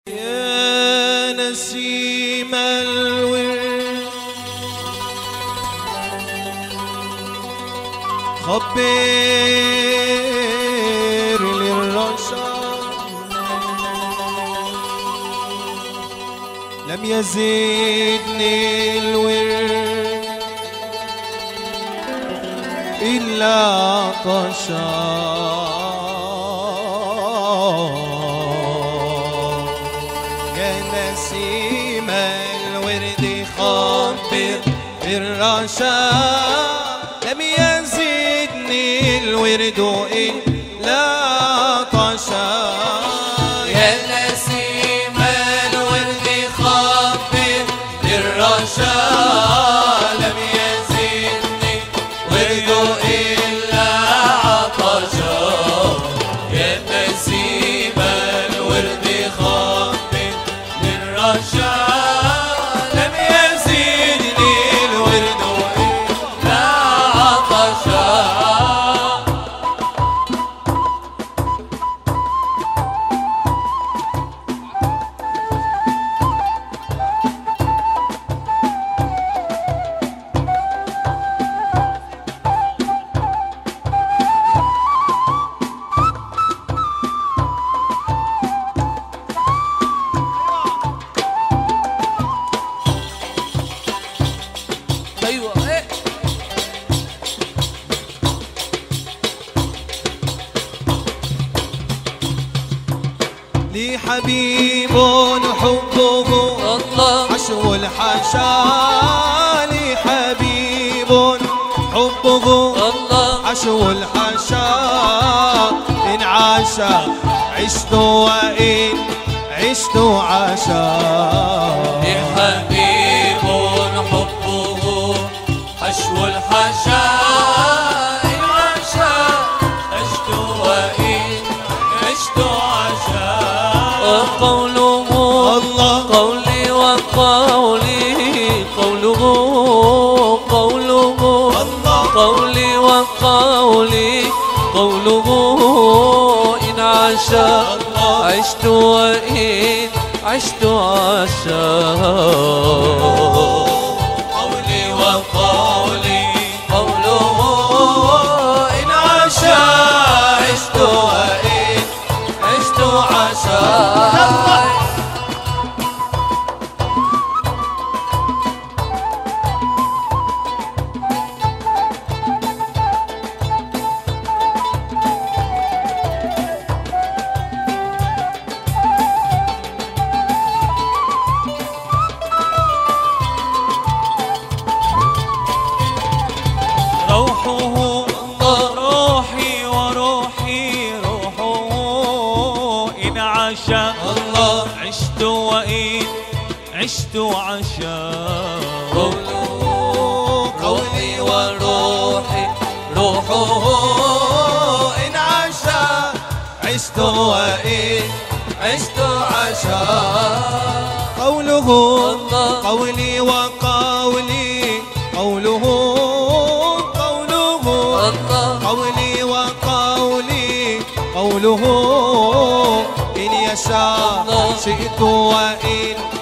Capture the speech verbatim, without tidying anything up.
يا نسيم الورد خبر للرشا لم يزدني الورد إلا عطشا نسيم الورد خبر الرشا لم يزدني الورد إلا عطشا يا نسيم الورد خبر الرشا لم يزدني الورد إلا عطشا يا نسيم الورد خبر الرشا لم يزدني الورد إلا عطشا لي حبيب حبه الله حشو الحشا لي حبيب حبه الله حشو الحشا إن عاشا عشت وإن عشت عاشا لي حبيب حبه حشو الحشا إن عاشا عشت وإن عشت عاشا قوله الله قولي وقولي قوله قوله الله قولي وقولي قوله إن عاشا عشت وإن عشت عاشا قولي وقولي قوله إن عاشا عشت وإن عشت عاشا روحه روحي وروحي روحه إن عاشا الله عشت وإن عشت عاشا قوله قولي وروحي روحه إن عاشا عشت وإن عشت عاشا قوله الله قولي وقولي قوله قوله الله قولي وقولي قوله إن يشاء الله شئت وإن